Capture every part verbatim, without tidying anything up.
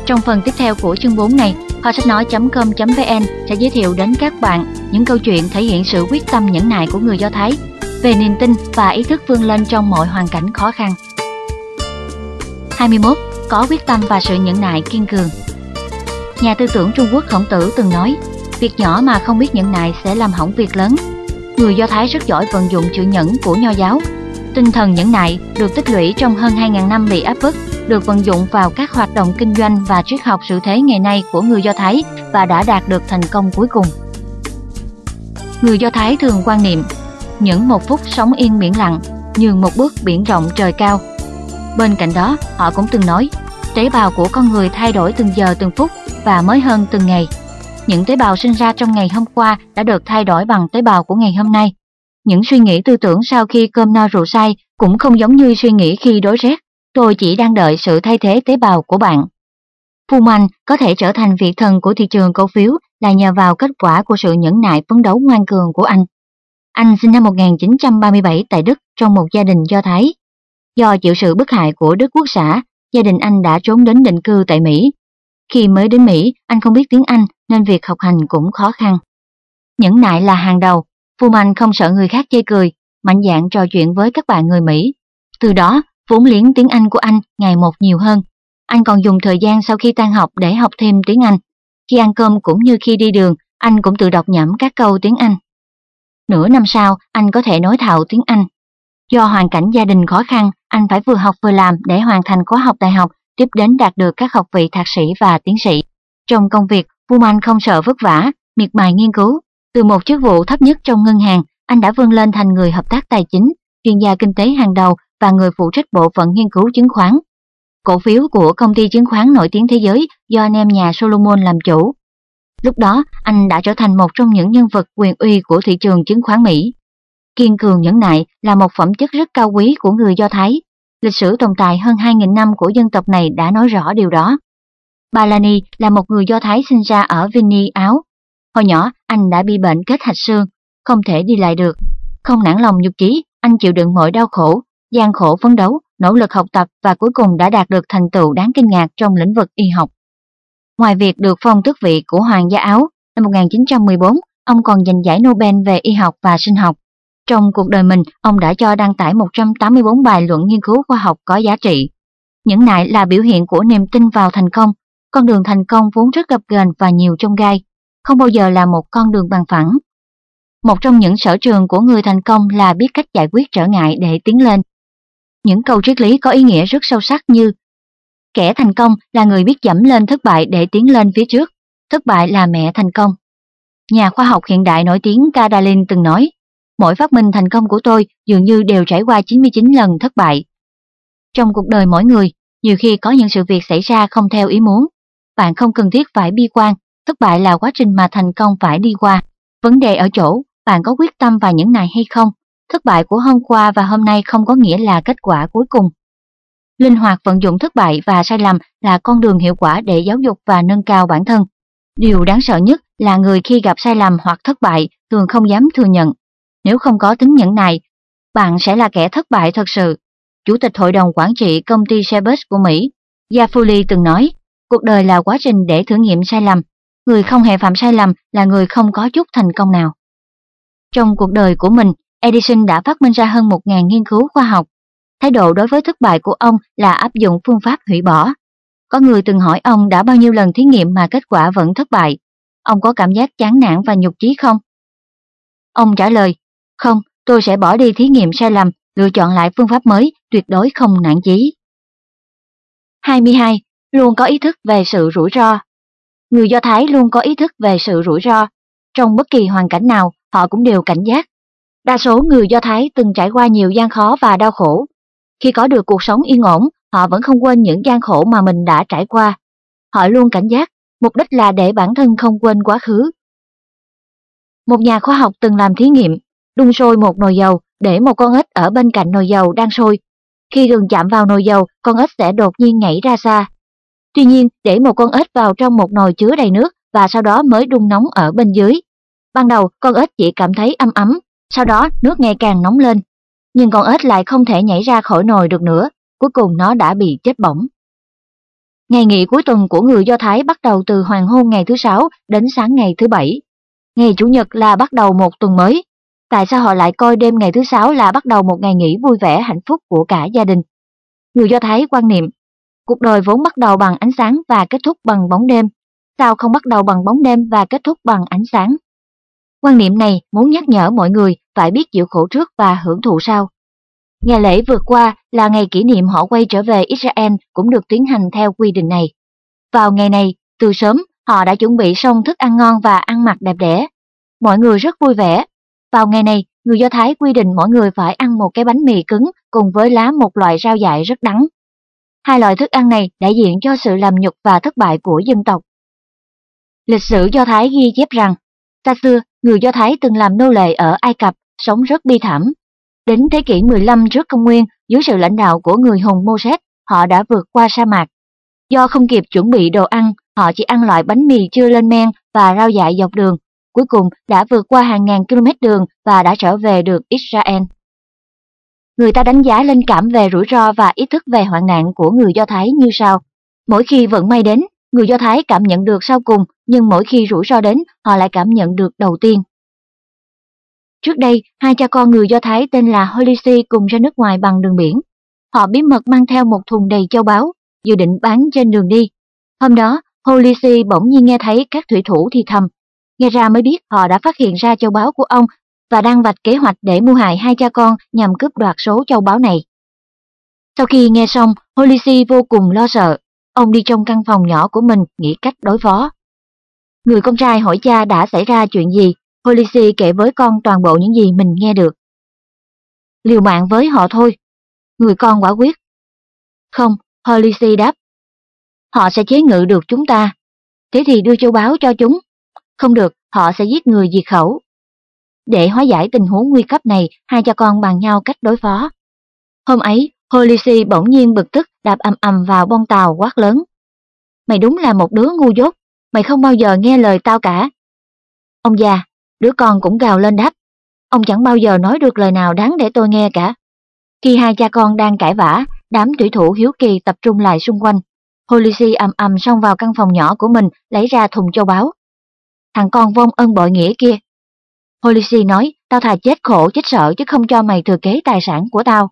Trong phần tiếp theo của chương bốn này, kho sách nói chấm com chấm vn sẽ giới thiệu đến các bạn những câu chuyện thể hiện sự quyết tâm nhẫn nại của người Do Thái về niềm tin và ý thức vươn lên trong mọi hoàn cảnh khó khăn. hai mươi mốt. Có quyết tâm và sự nhẫn nại kiên cường. Nhà tư tưởng Trung Quốc Khổng Tử từng nói, việc nhỏ mà không biết nhẫn nại sẽ làm hỏng việc lớn. Người Do Thái rất giỏi vận dụng chữ nhẫn của Nho giáo. Tinh thần nhẫn nại được tích lũy trong hơn hai nghìn năm bị áp bức, được vận dụng vào các hoạt động kinh doanh và triết học sự thế ngày nay của người Do Thái và đã đạt được thành công cuối cùng. Người Do Thái thường quan niệm, những một phút sống yên biển lặng, nhường một bước biển rộng trời cao. Bên cạnh đó, họ cũng từng nói, tế bào của con người thay đổi từng giờ từng phút và mới hơn từng ngày. Những tế bào sinh ra trong ngày hôm qua đã được thay đổi bằng tế bào của ngày hôm nay. Những suy nghĩ tư tưởng sau khi cơm no rượu say cũng không giống như suy nghĩ khi đói rét. Tôi chỉ đang đợi sự thay thế tế bào của bạn. Fuhrman có thể trở thành vị thần của thị trường cổ phiếu là nhờ vào kết quả của sự nhẫn nại phấn đấu ngoan cường của anh. Anh sinh năm một nghìn chín trăm ba mươi bảy tại Đức trong một gia đình Do Thái. Do chịu sự bức hại của Đức Quốc xã, gia đình anh đã trốn đến định cư tại Mỹ. Khi mới đến Mỹ, anh không biết tiếng Anh nên việc học hành cũng khó khăn. Nhẫn nại là hàng đầu, Fuhrman không sợ người khác chê cười, mạnh dạn trò chuyện với các bạn người Mỹ. Từ đó, vốn liếng tiếng Anh của anh ngày một nhiều hơn. Anh còn dùng thời gian sau khi tan học để học thêm tiếng Anh. Khi ăn cơm cũng như khi đi đường, anh cũng tự đọc nhẩm các câu tiếng Anh. Nửa năm sau, anh có thể nói thạo tiếng Anh. Do hoàn cảnh gia đình khó khăn, anh phải vừa học vừa làm để hoàn thành khóa học đại học, tiếp đến đạt được các học vị thạc sĩ và tiến sĩ. Trong công việc, Fuhrman không sợ vất vả, miệt mài nghiên cứu. Từ một chức vụ thấp nhất trong ngân hàng, anh đã vươn lên thành người hợp tác tài chính, chuyên gia kinh tế hàng đầu và người phụ trách bộ phận nghiên cứu chứng khoán. Cổ phiếu của công ty chứng khoán nổi tiếng thế giới do anh em nhà Solomon làm chủ. Lúc đó, anh đã trở thành một trong những nhân vật quyền uy của thị trường chứng khoán Mỹ. Kiên cường nhẫn nại là một phẩm chất rất cao quý của người Do Thái. Lịch sử tồn tại hơn hai nghìn năm của dân tộc này đã nói rõ điều đó. Balani là một người Do Thái sinh ra ở Vinny, Áo. Hồi nhỏ, anh đã bị bệnh kết hạch xương, không thể đi lại được. Không nản lòng nhục chí, anh chịu đựng mọi đau khổ, gian khổ phấn đấu, nỗ lực học tập và cuối cùng đã đạt được thành tựu đáng kinh ngạc trong lĩnh vực y học. Ngoài việc được phong tước vị của Hoàng gia Áo, năm một nghìn chín trăm mười bốn, ông còn giành giải Nobel về y học và sinh học. Trong cuộc đời mình, ông đã cho đăng tải một trăm tám mươi bốn bài luận nghiên cứu khoa học có giá trị. Nhẫn nại là biểu hiện của niềm tin vào thành công. Con đường thành công vốn rất gập ghềnh và nhiều chông gai, không bao giờ là một con đường bằng phẳng. Một trong những sở trường của người thành công là biết cách giải quyết trở ngại để tiến lên. Những câu triết lý có ý nghĩa rất sâu sắc như kẻ thành công là người biết dẫm lên thất bại để tiến lên phía trước, thất bại là mẹ thành công. Nhà khoa học hiện đại nổi tiếng Kadalin từng nói, mỗi phát minh thành công của tôi dường như đều trải qua chín mươi chín lần thất bại. Trong cuộc đời mỗi người, nhiều khi có những sự việc xảy ra không theo ý muốn. Bạn không cần thiết phải bi quan, thất bại là quá trình mà thành công phải đi qua. Vấn đề ở chỗ, bạn có quyết tâm và nhẫn nại hay không? Thất bại của hôm qua và hôm nay không có nghĩa là kết quả cuối cùng. Linh hoạt vận dụng thất bại và sai lầm là con đường hiệu quả để giáo dục và nâng cao bản thân. Điều đáng sợ nhất là người khi gặp sai lầm hoặc thất bại thường không dám thừa nhận. Nếu không có tính nhẫn nại, bạn sẽ là kẻ thất bại thật sự. Chủ tịch Hội đồng Quản trị công ty Airbus của Mỹ, Jafuli từng nói, cuộc đời là quá trình để thử nghiệm sai lầm. Người không hề phạm sai lầm là người không có chút thành công nào. Trong cuộc đời của mình, Edison đã phát minh ra hơn một nghìn nghiên cứu khoa học. Thái độ đối với thất bại của ông là áp dụng phương pháp hủy bỏ. Có người từng hỏi ông đã bao nhiêu lần thí nghiệm mà kết quả vẫn thất bại. Ông có cảm giác chán nản và nhục chí không? Ông trả lời, không, tôi sẽ bỏ đi thí nghiệm sai lầm, lựa chọn lại phương pháp mới, tuyệt đối không nản chí. hai mươi hai. Luôn có ý thức về sự rủi ro. Người Do Thái luôn có ý thức về sự rủi ro. Trong bất kỳ hoàn cảnh nào, họ cũng đều cảnh giác. Đa số người Do Thái từng trải qua nhiều gian khó và đau khổ. Khi có được cuộc sống yên ổn, họ vẫn không quên những gian khổ mà mình đã trải qua. Họ luôn cảnh giác, mục đích là để bản thân không quên quá khứ. Một nhà khoa học từng làm thí nghiệm, đun sôi một nồi dầu, để một con ếch ở bên cạnh nồi dầu đang sôi. Khi gần chạm vào nồi dầu, con ếch sẽ đột nhiên nhảy ra xa. Tuy nhiên, để một con ếch vào trong một nồi chứa đầy nước và sau đó mới đun nóng ở bên dưới. Ban đầu, con ếch chỉ cảm thấy ấm ấm, sau đó nước ngày càng nóng lên. Nhưng con ếch lại không thể nhảy ra khỏi nồi được nữa, cuối cùng nó đã bị chết bỏng. Ngày nghỉ cuối tuần của người Do Thái bắt đầu từ hoàng hôn ngày thứ Sáu đến sáng ngày thứ Bảy. Ngày Chủ nhật là bắt đầu một tuần mới. Tại sao họ lại coi đêm ngày thứ Sáu là bắt đầu một ngày nghỉ vui vẻ hạnh phúc của cả gia đình? Người Do Thái quan niệm, cuộc đời vốn bắt đầu bằng ánh sáng và kết thúc bằng bóng đêm. Sao không bắt đầu bằng bóng đêm và kết thúc bằng ánh sáng? Quan niệm này muốn nhắc nhở mọi người phải biết chịu khổ trước và hưởng thụ sau. Ngày lễ vượt qua là ngày kỷ niệm họ quay trở về Israel cũng được tiến hành theo quy định này. Vào ngày này, từ sớm, họ đã chuẩn bị xong thức ăn ngon và ăn mặc đẹp đẽ. Mọi người rất vui vẻ. Vào ngày này, người Do Thái quy định mỗi người phải ăn một cái bánh mì cứng cùng với lá một loại rau dại rất đắng. Hai loại thức ăn này đại diện cho sự làm nhục và thất bại của dân tộc. Lịch sử Do Thái ghi chép rằng, xa xưa, người Do Thái từng làm nô lệ ở Ai Cập, sống rất bi thảm. Đến thế kỷ mười lăm trước công nguyên, dưới sự lãnh đạo của người hùng Moses, họ đã vượt qua sa mạc. Do không kịp chuẩn bị đồ ăn, họ chỉ ăn loại bánh mì chưa lên men và rau dại dọc đường. Cuối cùng đã vượt qua hàng ngàn km đường và đã trở về được Israel. Người ta đánh giá linh cảm về rủi ro và ý thức về hoạn nạn của người Do Thái như sau. Mỗi khi vận may đến, người Do Thái cảm nhận được sau cùng, nhưng mỗi khi rủi ro đến, họ lại cảm nhận được đầu tiên. Trước đây, hai cha con người Do Thái tên là Holisi cùng ra nước ngoài bằng đường biển. Họ bí mật mang theo một thùng đầy châu báu, dự định bán trên đường đi. Hôm đó, Holisi bỗng nhiên nghe thấy các thủy thủ thì thầm. Nghe ra mới biết họ đã phát hiện ra châu báu của ông và đang vạch kế hoạch để mưu hại hai cha con nhằm cướp đoạt số châu báu này. Sau khi nghe xong, Holisi vô cùng lo sợ. Ông đi trong căn phòng nhỏ của mình nghĩ cách đối phó. Người con trai hỏi cha đã xảy ra chuyện gì. Holisi kể với con toàn bộ những gì mình nghe được. Liều mạng với họ thôi. Người con quả quyết. Không, Holisi đáp. Họ sẽ chế ngự được chúng ta. Thế thì đưa châu báu cho chúng. Không được, họ sẽ giết người diệt khẩu. Để hóa giải tình huống nguy cấp này, hai cha con bàn nhau cách đối phó. Hôm ấy, Holisi bỗng nhiên bực tức đạp ầm ầm vào bông tàu quát lớn. Mày đúng là một đứa ngu dốt, mày không bao giờ nghe lời tao cả. Ông già, đứa con cũng gào lên đáp. Ông chẳng bao giờ nói được lời nào đáng để tôi nghe cả. Khi hai cha con đang cãi vã, đám thủy thủ hiếu kỳ tập trung lại xung quanh. Holisi ầm ầm xông vào căn phòng nhỏ của mình, lấy ra thùng châu báu. Thằng con vong ân bội nghĩa kia. Holisi nói, tao thà chết khổ chết sợ chứ không cho mày thừa kế tài sản của tao.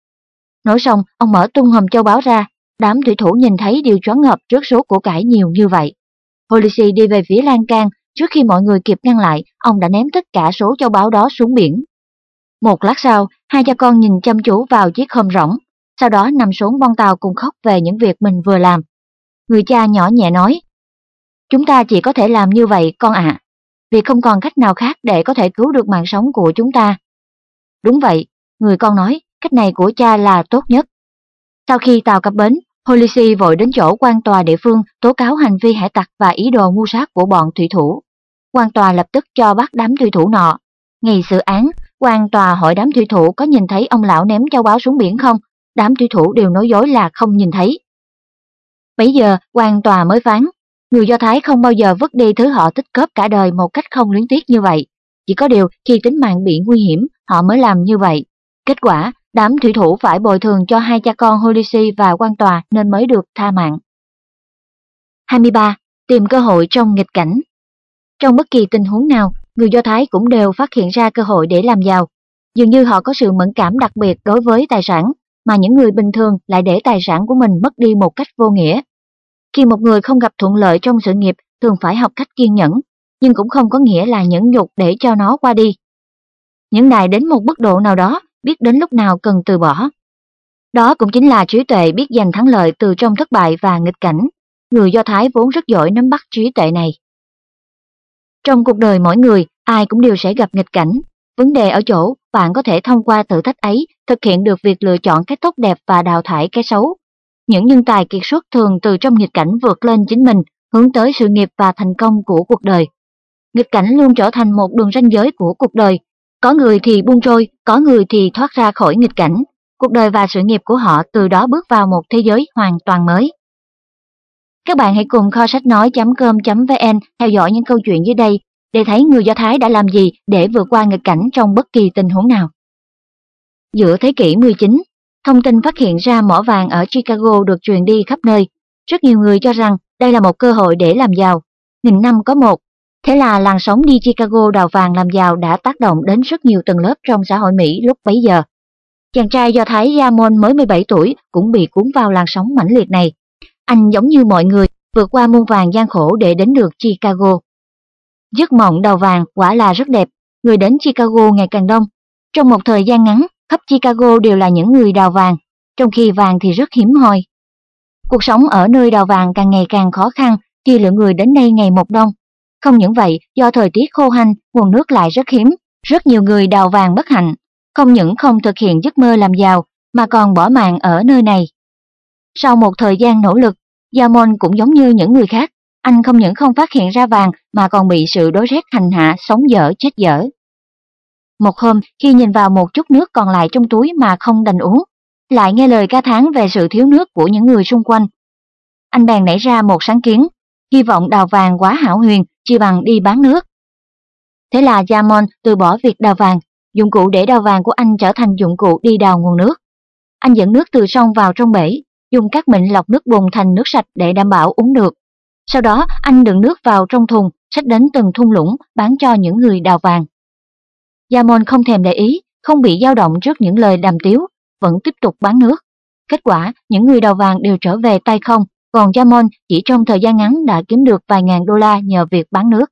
Nói xong, ông mở tung hòm châu báu ra. Đám thủy thủ nhìn thấy đều choáng ngợp trước số của cải nhiều như vậy. Holisi đi về phía lan can. Trước khi mọi người kịp ngăn lại, ông đã ném tất cả số châu báu đó xuống biển. Một lát sau, hai cha con nhìn chăm chú vào chiếc hòm rỗng, sau đó nằm xuống bon tàu cùng khóc về những việc mình vừa làm. Người cha nhỏ nhẹ nói, chúng ta chỉ có thể làm như vậy con ạ, vì không còn cách nào khác để có thể cứu được mạng sống của chúng ta. Đúng vậy, người con nói, cách này của cha là tốt nhất. Sau khi tàu cập bến, Holisi vội đến chỗ quan tòa địa phương tố cáo hành vi hải tặc và ý đồ mưu sát của bọn thủy thủ. Quan tòa lập tức cho bắt đám thủy thủ nọ. Ngày xử án, quan tòa hỏi đám thủy thủ có nhìn thấy ông lão ném châu báu xuống biển không? Đám thủy thủ đều nói dối là không nhìn thấy. Bấy giờ, quan tòa mới phán, người Do Thái không bao giờ vứt đi thứ họ tích góp cả đời một cách không luyến tiếc như vậy. Chỉ có điều khi tính mạng bị nguy hiểm, họ mới làm như vậy. Kết quả, đám thủy thủ phải bồi thường cho hai cha con Holisi và quan tòa nên mới được tha mạng. hai mươi ba. Tìm cơ hội trong nghịch cảnh. Trong bất kỳ tình huống nào, người Do Thái cũng đều phát hiện ra cơ hội để làm giàu. Dường như họ có sự mẫn cảm đặc biệt đối với tài sản, mà những người bình thường lại để tài sản của mình mất đi một cách vô nghĩa. Khi một người không gặp thuận lợi trong sự nghiệp, thường phải học cách kiên nhẫn, nhưng cũng không có nghĩa là nhẫn nhục để cho nó qua đi. Nhẫn nại đến một mức độ nào đó, biết đến lúc nào cần từ bỏ. Đó cũng chính là trí tuệ biết giành thắng lợi từ trong thất bại và nghịch cảnh. Người Do Thái vốn rất giỏi nắm bắt trí tuệ này. Trong cuộc đời mỗi người, ai cũng đều sẽ gặp nghịch cảnh. Vấn đề ở chỗ, bạn có thể thông qua thử thách ấy, thực hiện được việc lựa chọn cái tốt đẹp và đào thải cái xấu. Những nhân tài kiệt xuất thường từ trong nghịch cảnh vượt lên chính mình, hướng tới sự nghiệp và thành công của cuộc đời. Nghịch cảnh luôn trở thành một đường ranh giới của cuộc đời. Có người thì buông trôi, có người thì thoát ra khỏi nghịch cảnh. Cuộc đời và sự nghiệp của họ từ đó bước vào một thế giới hoàn toàn mới. Các bạn hãy cùng kho sách nói chấm com chấm vn theo dõi những câu chuyện dưới đây để thấy người Do Thái đã làm gì để vượt qua nghịch cảnh trong bất kỳ tình huống nào. Giữa thế kỷ mười chín, thông tin phát hiện ra mỏ vàng ở Chicago được truyền đi khắp nơi. Rất nhiều người cho rằng đây là một cơ hội để làm giàu, nghìn năm có một. Thế là làn sóng đi Chicago đào vàng làm giàu đã tác động đến rất nhiều tầng lớp trong xã hội Mỹ lúc bấy giờ. Chàng trai Do Thái Yamon mới mười bảy tuổi cũng bị cuốn vào làn sóng mãnh liệt này. Anh giống như mọi người vượt qua muôn vàn gian khổ để đến được Chicago. Giấc mộng đào vàng quả là rất đẹp, người đến Chicago ngày càng đông. Trong một thời gian ngắn, khắp Chicago đều là những người đào vàng, trong khi vàng thì rất hiếm hoi. Cuộc sống ở nơi đào vàng càng ngày càng khó khăn khi lượng người đến đây ngày một đông. Không những vậy, do thời tiết khô hanh, nguồn nước lại rất hiếm, rất nhiều người đào vàng bất hạnh, không những không thực hiện giấc mơ làm giàu mà còn bỏ mạng ở nơi này. Sau một thời gian nỗ lực, Yamon cũng giống như những người khác, anh không những không phát hiện ra vàng mà còn bị sự đói rét hành hạ sống dở chết dở. Một hôm, khi nhìn vào một chút nước còn lại trong túi mà không đành uống, lại nghe lời ca thán về sự thiếu nước của những người xung quanh. Anh bèn nảy ra một sáng kiến, hy vọng đào vàng quá hão huyền, chi bằng đi bán nước. Thế là Yamon từ bỏ việc đào vàng, dụng cụ để đào vàng của anh trở thành dụng cụ đi đào nguồn nước. Anh dẫn nước từ sông vào trong bể, dùng các mịn lọc nước bùn thành nước sạch để đảm bảo uống được. Sau đó anh đựng nước vào trong thùng, xách đến từng thung lũng bán cho những người đào vàng. Yamon không thèm để ý, không bị dao động trước những lời đàm tiếu, vẫn tiếp tục bán nước. Kết quả, những người đào vàng đều trở về tay không, còn Yamon chỉ trong thời gian ngắn đã kiếm được vài ngàn đô la nhờ việc bán nước.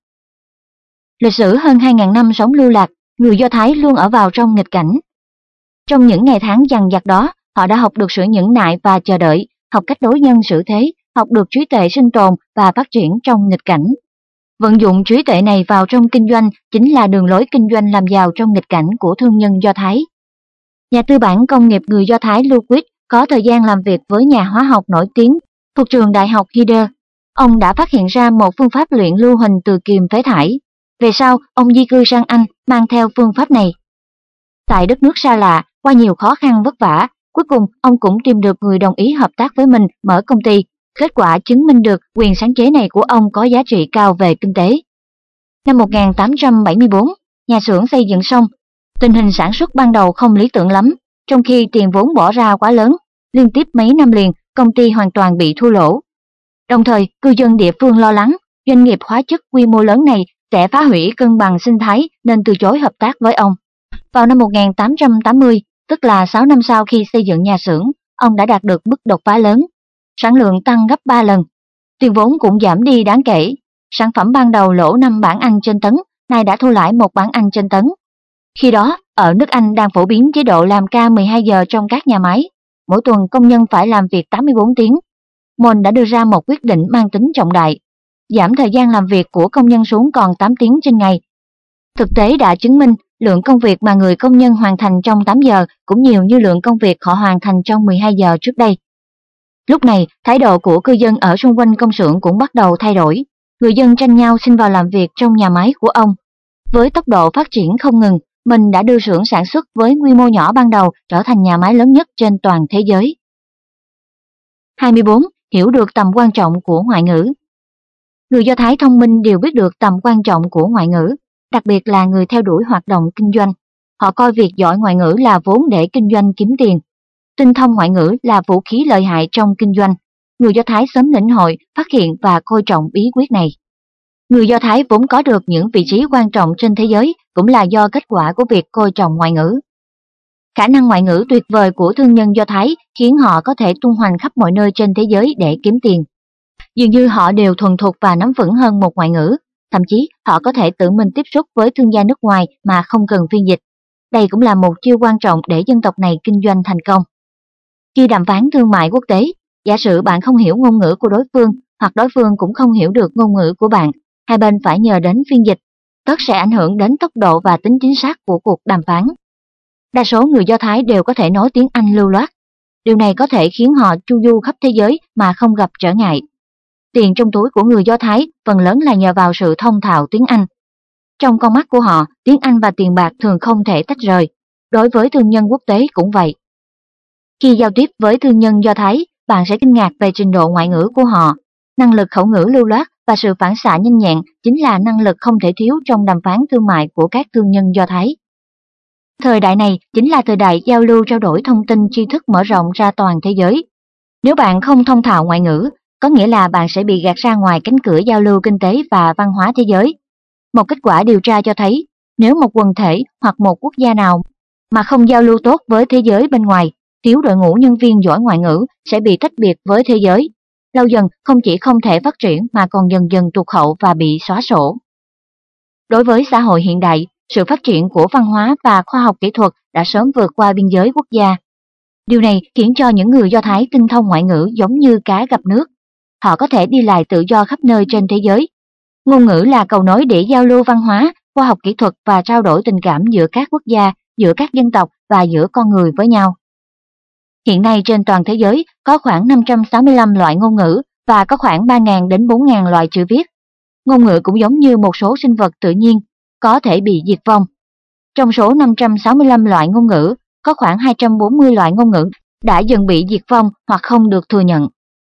Lịch sử hơn hai ngàn năm sống lưu lạc, người Do Thái luôn ở vào trong nghịch cảnh. Trong những ngày tháng dằn vặt đó, họ đã học được sự nhẫn nại và chờ đợi, học cách đối nhân xử thế, học được trí tuệ sinh tồn và phát triển trong nghịch cảnh. Vận dụng trí tuệ này vào trong kinh doanh chính là đường lối kinh doanh làm giàu trong nghịch cảnh của thương nhân Do Thái. Nhà tư bản công nghiệp người Do Thái Louis có thời gian làm việc với nhà hóa học nổi tiếng thuộc trường đại học Hyder. Ông đã phát hiện ra một phương pháp luyện lưu huỳnh từ kiềm phế thải. Về sau, ông di cư sang Anh mang theo phương pháp này. Tại đất nước xa lạ, qua nhiều khó khăn vất vả, cuối cùng ông cũng tìm được người đồng ý hợp tác với mình mở công ty. Kết quả chứng minh được quyền sáng chế này của ông có giá trị cao về kinh tế. Năm một nghìn tám trăm bảy mươi bốn, nhà xưởng xây dựng xong. Tình hình sản xuất ban đầu không lý tưởng lắm, trong khi tiền vốn bỏ ra quá lớn, liên tiếp mấy năm liền, công ty hoàn toàn bị thua lỗ. Đồng thời, cư dân địa phương lo lắng, doanh nghiệp hóa chất quy mô lớn này sẽ phá hủy cân bằng sinh thái nên từ chối hợp tác với ông. Vào năm một nghìn tám trăm tám mươi, tức là sáu năm sau khi xây dựng nhà xưởng, ông đã đạt được mức đột phá lớn. Sản lượng tăng gấp ba lần, tiền vốn cũng giảm đi đáng kể. Sản phẩm ban đầu lỗ năm bảng Anh trên tấn, nay đã thu lãi một bảng Anh trên tấn. Khi đó, ở nước Anh đang phổ biến chế độ làm ca mười hai giờ trong các nhà máy, mỗi tuần công nhân phải làm việc tám mươi bốn tiếng. Mon đã đưa ra một quyết định mang tính trọng đại, giảm thời gian làm việc của công nhân xuống còn tám tiếng trên ngày. Thực tế đã chứng minh, lượng công việc mà người công nhân hoàn thành trong tám giờ cũng nhiều như lượng công việc họ hoàn thành trong mười hai giờ trước đây. Lúc này, thái độ của cư dân ở xung quanh công xưởng cũng bắt đầu thay đổi. Người dân tranh nhau xin vào làm việc trong nhà máy của ông. Với tốc độ phát triển không ngừng, mình đã đưa xưởng sản xuất với quy mô nhỏ ban đầu trở thành nhà máy lớn nhất trên toàn thế giới. hai mươi bốn. Hiểu được tầm quan trọng của ngoại ngữ. Người Do Thái thông minh đều biết được tầm quan trọng của ngoại ngữ, đặc biệt là người theo đuổi hoạt động kinh doanh. Họ coi việc giỏi ngoại ngữ là vốn để kinh doanh kiếm tiền. Tinh thông ngoại ngữ là vũ khí lợi hại trong kinh doanh. Người Do Thái sớm lĩnh hội, phát hiện và coi trọng bí quyết này. Người Do Thái vốn có được những vị trí quan trọng trên thế giới cũng là do kết quả của việc coi trọng ngoại ngữ. Khả năng ngoại ngữ tuyệt vời của thương nhân Do Thái khiến họ có thể tung hoành khắp mọi nơi trên thế giới để kiếm tiền. Dường như họ đều thuần thục và nắm vững hơn một ngoại ngữ, thậm chí họ có thể tự mình tiếp xúc với thương gia nước ngoài mà không cần phiên dịch. Đây cũng là một chiêu quan trọng để dân tộc này kinh doanh thành công. Khi đàm phán thương mại quốc tế, giả sử bạn không hiểu ngôn ngữ của đối phương hoặc đối phương cũng không hiểu được ngôn ngữ của bạn, hai bên phải nhờ đến phiên dịch, tất sẽ ảnh hưởng đến tốc độ và tính chính xác của cuộc đàm phán. Đa số người Do Thái đều có thể nói tiếng Anh lưu loát. Điều này có thể khiến họ chu du khắp thế giới mà không gặp trở ngại. Tiền trong túi của người Do Thái phần lớn là nhờ vào sự thông thạo tiếng Anh. Trong con mắt của họ, tiếng Anh và tiền bạc thường không thể tách rời. Đối với thương nhân quốc tế cũng vậy. Khi giao tiếp với thương nhân Do Thái, bạn sẽ kinh ngạc về trình độ ngoại ngữ của họ. Năng lực khẩu ngữ lưu loát và sự phản xạ nhanh nhẹn chính là năng lực không thể thiếu trong đàm phán thương mại của các thương nhân Do Thái. Thời đại này chính là thời đại giao lưu trao đổi thông tin tri thức mở rộng ra toàn thế giới. Nếu bạn không thông thạo ngoại ngữ, có nghĩa là bạn sẽ bị gạt ra ngoài cánh cửa giao lưu kinh tế và văn hóa thế giới. Một kết quả điều tra cho thấy, nếu một quần thể hoặc một quốc gia nào mà không giao lưu tốt với thế giới bên ngoài, thiếu đội ngũ nhân viên giỏi ngoại ngữ sẽ bị tách biệt với thế giới. Lâu dần không chỉ không thể phát triển mà còn dần dần tụt hậu và bị xóa sổ. Đối với xã hội hiện đại, sự phát triển của văn hóa và khoa học kỹ thuật đã sớm vượt qua biên giới quốc gia. Điều này khiến cho những người Do Thái tinh thông ngoại ngữ giống như cá gặp nước. Họ có thể đi lại tự do khắp nơi trên thế giới. Ngôn ngữ là cầu nối để giao lưu văn hóa, khoa học kỹ thuật và trao đổi tình cảm giữa các quốc gia, giữa các dân tộc và giữa con người với nhau. Hiện nay trên toàn thế giới có khoảng năm trăm sáu mươi lăm loại ngôn ngữ và có khoảng ba nghìn đến bốn nghìn loại chữ viết. Ngôn ngữ cũng giống như một số sinh vật tự nhiên, có thể bị diệt vong. Trong số năm trăm sáu mươi lăm loại ngôn ngữ, có khoảng hai trăm bốn mươi loại ngôn ngữ đã dần bị diệt vong hoặc không được thừa nhận.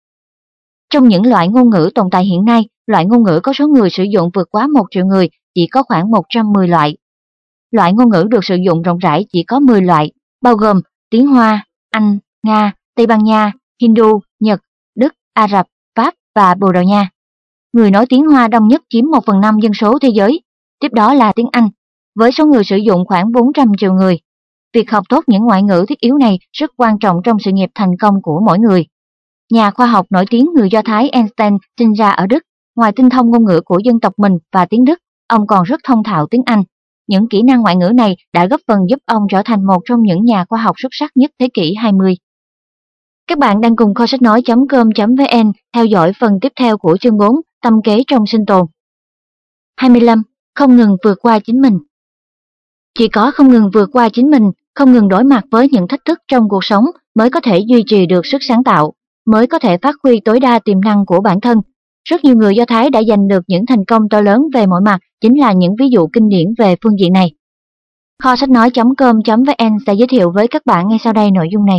Trong những loại ngôn ngữ tồn tại hiện nay, loại ngôn ngữ có số người sử dụng vượt quá một triệu người chỉ có khoảng một trăm mười loại. Loại ngôn ngữ được sử dụng rộng rãi chỉ có mười loại, bao gồm tiếng Hoa, Anh, Nga, Tây Ban Nha, Hindu, Nhật, Đức, Ả Rập, Pháp và Bồ Đào Nha. Người nói tiếng Hoa đông nhất chiếm một phần năm dân số thế giới, tiếp đó là tiếng Anh, với số người sử dụng khoảng bốn trăm triệu người. Việc học tốt những ngoại ngữ thiết yếu này rất quan trọng trong sự nghiệp thành công của mỗi người. Nhà khoa học nổi tiếng người Do Thái Einstein sinh ra ở Đức, ngoài tinh thông ngôn ngữ của dân tộc mình và tiếng Đức, ông còn rất thông thạo tiếng Anh. Những kỹ năng ngoại ngữ này đã góp phần giúp ông trở thành một trong những nhà khoa học xuất sắc nhất thế kỷ hai mươi. Các bạn đang cùng kho sách nói chấm com chấm vn theo dõi phần tiếp theo của chương bốn, tâm kế trong sinh tồn. hai mươi lăm. Không ngừng vượt qua chính mình. Chỉ có không ngừng vượt qua chính mình, không ngừng đối mặt với những thách thức trong cuộc sống mới có thể duy trì được sức sáng tạo, mới có thể phát huy tối đa tiềm năng của bản thân. Rất nhiều người Do Thái đã giành được những thành công to lớn về mọi mặt chính là những ví dụ kinh điển về phương diện này. Kho sách nói chấm com chấm vn sẽ giới thiệu với các bạn ngay sau đây nội dung này.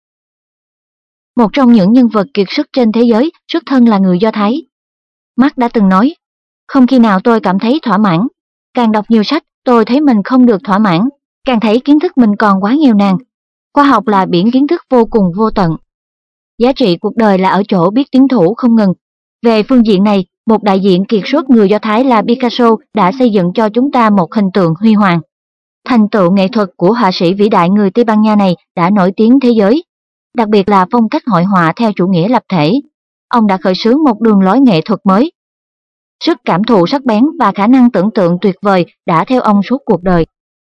Một trong những nhân vật kiệt xuất trên thế giới xuất thân là người Do Thái. Mark đã từng nói, không khi nào tôi cảm thấy thỏa mãn. Càng đọc nhiều sách, tôi thấy mình không được thỏa mãn, càng thấy kiến thức mình còn quá nghèo nàn. Khoa học là biển kiến thức vô cùng vô tận. Giá trị cuộc đời là ở chỗ biết tiến thủ không ngừng. Về phương diện này, một đại diện kiệt xuất người Do Thái là Picasso đã xây dựng cho chúng ta một hình tượng huy hoàng. Thành tựu nghệ thuật của họa sĩ vĩ đại người Tây Ban Nha này đã nổi tiếng thế giới, đặc biệt là phong cách hội họa theo chủ nghĩa lập thể. Ông đã khởi xướng một đường lối nghệ thuật mới. Sức cảm thụ sắc bén và khả năng tưởng tượng tuyệt vời đã theo ông suốt cuộc đời.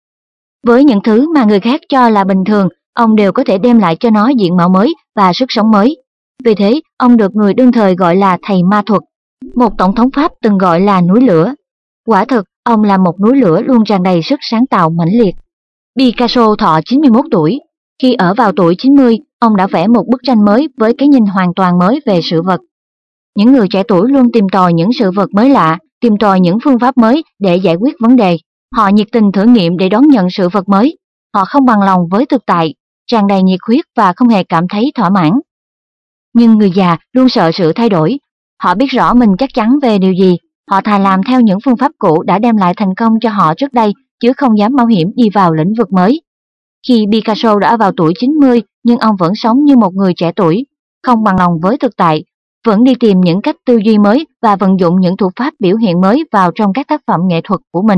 Với những thứ mà người khác cho là bình thường, ông đều có thể đem lại cho nó diện mạo mới và sức sống mới. Vì thế, ông được người đương thời gọi là thầy ma thuật. Một tổng thống Pháp từng gọi là núi lửa. Quả thực, ông là một núi lửa luôn tràn đầy sức sáng tạo mãnh liệt. Picasso thọ chín mươi mốt tuổi. Khi ở vào tuổi chín mươi, ông đã vẽ một bức tranh mới với cái nhìn hoàn toàn mới về sự vật. Những người trẻ tuổi luôn tìm tòi những sự vật mới lạ, tìm tòi những phương pháp mới để giải quyết vấn đề. Họ nhiệt tình thử nghiệm để đón nhận sự vật mới. Họ không bằng lòng với thực tại, tràn đầy nhiệt huyết và không hề cảm thấy thỏa mãn. Nhưng người già luôn sợ sự thay đổi. Họ biết rõ mình chắc chắn về điều gì. Họ thà làm theo những phương pháp cũ đã đem lại thành công cho họ trước đây, chứ không dám mạo hiểm đi vào lĩnh vực mới. Khi Picasso đã vào tuổi chín mươi, nhưng ông vẫn sống như một người trẻ tuổi, không bằng lòng với thực tại, vẫn đi tìm những cách tư duy mới và vận dụng những thủ pháp biểu hiện mới vào trong các tác phẩm nghệ thuật của mình.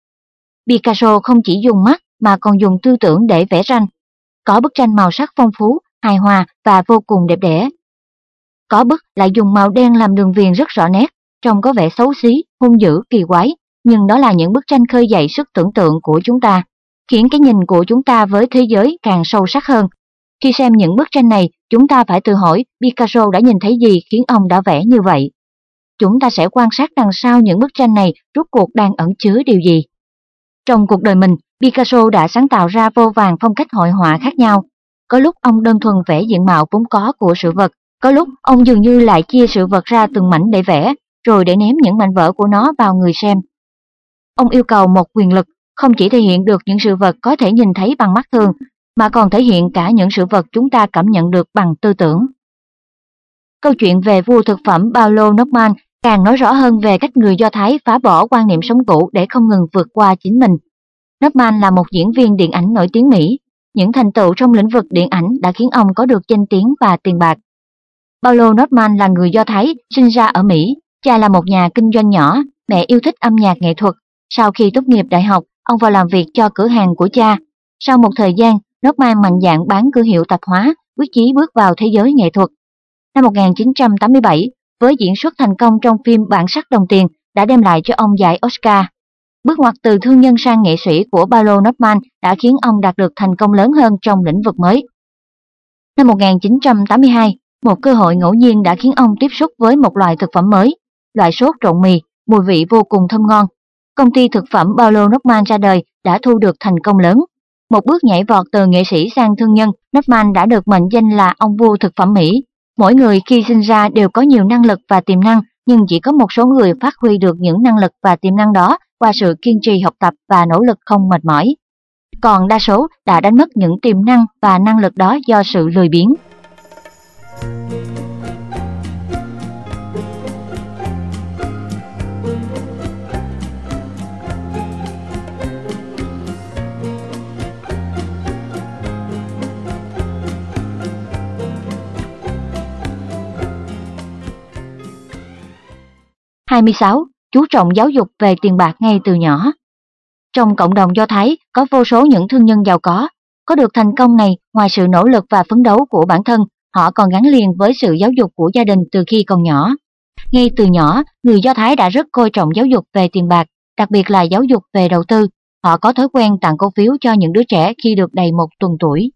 Picasso không chỉ dùng mắt mà còn dùng tư tưởng để vẽ tranh. Có bức tranh màu sắc phong phú, hài hòa và vô cùng đẹp đẽ. Có bức lại dùng màu đen làm đường viền rất rõ nét, trông có vẻ xấu xí, hung dữ, kỳ quái, nhưng đó là những bức tranh khơi dậy sức tưởng tượng của chúng ta, khiến cái nhìn của chúng ta với thế giới càng sâu sắc hơn. Khi xem những bức tranh này, chúng ta phải tự hỏi Picasso đã nhìn thấy gì khiến ông đã vẽ như vậy. Chúng ta sẽ quan sát đằng sau những bức tranh này rốt cuộc đang ẩn chứa điều gì. Trong cuộc đời mình, Picasso đã sáng tạo ra vô vàn phong cách hội họa khác nhau. Có lúc ông đơn thuần vẽ diện mạo vốn có của sự vật, có lúc ông dường như lại chia sự vật ra từng mảnh để vẽ, rồi để ném những mảnh vỡ của nó vào người xem. Ông yêu cầu một quyền lực, không chỉ thể hiện được những sự vật có thể nhìn thấy bằng mắt thường, mà còn thể hiện cả những sự vật chúng ta cảm nhận được bằng tư tưởng. Câu chuyện về vua thực phẩm Paulo Nordman càng nói rõ hơn về cách người Do Thái phá bỏ quan niệm sống cũ để không ngừng vượt qua chính mình. Nordman là một diễn viên điện ảnh nổi tiếng Mỹ. Những thành tựu trong lĩnh vực điện ảnh đã khiến ông có được danh tiếng và tiền bạc. Paulo Nordman là người Do Thái, sinh ra ở Mỹ. Cha là một nhà kinh doanh nhỏ, mẹ yêu thích âm nhạc nghệ thuật. Sau khi tốt nghiệp đại học, ông vào làm việc cho cửa hàng của cha. Sau một thời gian, Nordman mạnh dạn bán cửa hiệu tạp hóa, quyết chí bước vào thế giới nghệ thuật. Năm một nghìn chín trăm tám mươi bảy, với diễn xuất thành công trong phim Bản sắc đồng tiền đã đem lại cho ông giải Oscar. Bước ngoặt từ thương nhân sang nghệ sĩ của Paulo Nordman đã khiến ông đạt được thành công lớn hơn trong lĩnh vực mới. Năm một nghìn chín trăm tám mươi hai, một cơ hội ngẫu nhiên đã khiến ông tiếp xúc với một loại thực phẩm mới, loại sốt trộn mì, mùi vị vô cùng thơm ngon. Công ty thực phẩm Paulo Nordman ra đời đã thu được thành công lớn. Một bước nhảy vọt từ nghệ sĩ sang thương nhân, Nordman đã được mệnh danh là ông vua thực phẩm Mỹ. Mỗi người khi sinh ra đều có nhiều năng lực và tiềm năng, nhưng chỉ có một số người phát huy được những năng lực và tiềm năng đó qua sự kiên trì học tập và nỗ lực không mệt mỏi. Còn đa số đã đánh mất những tiềm năng và năng lực đó do sự lười biếng. hai mươi sáu. Chú trọng giáo dục về tiền bạc ngay từ nhỏ. Trong cộng đồng Do Thái có vô số những thương nhân giàu có. Có được thành công này, ngoài sự nỗ lực và phấn đấu của bản thân, họ còn gắn liền với sự giáo dục của gia đình từ khi còn nhỏ. Ngay từ nhỏ, người Do Thái đã rất coi trọng giáo dục về tiền bạc, đặc biệt là giáo dục về đầu tư. Họ có thói quen tặng cổ phiếu cho những đứa trẻ khi được đầy một tuần tuổi.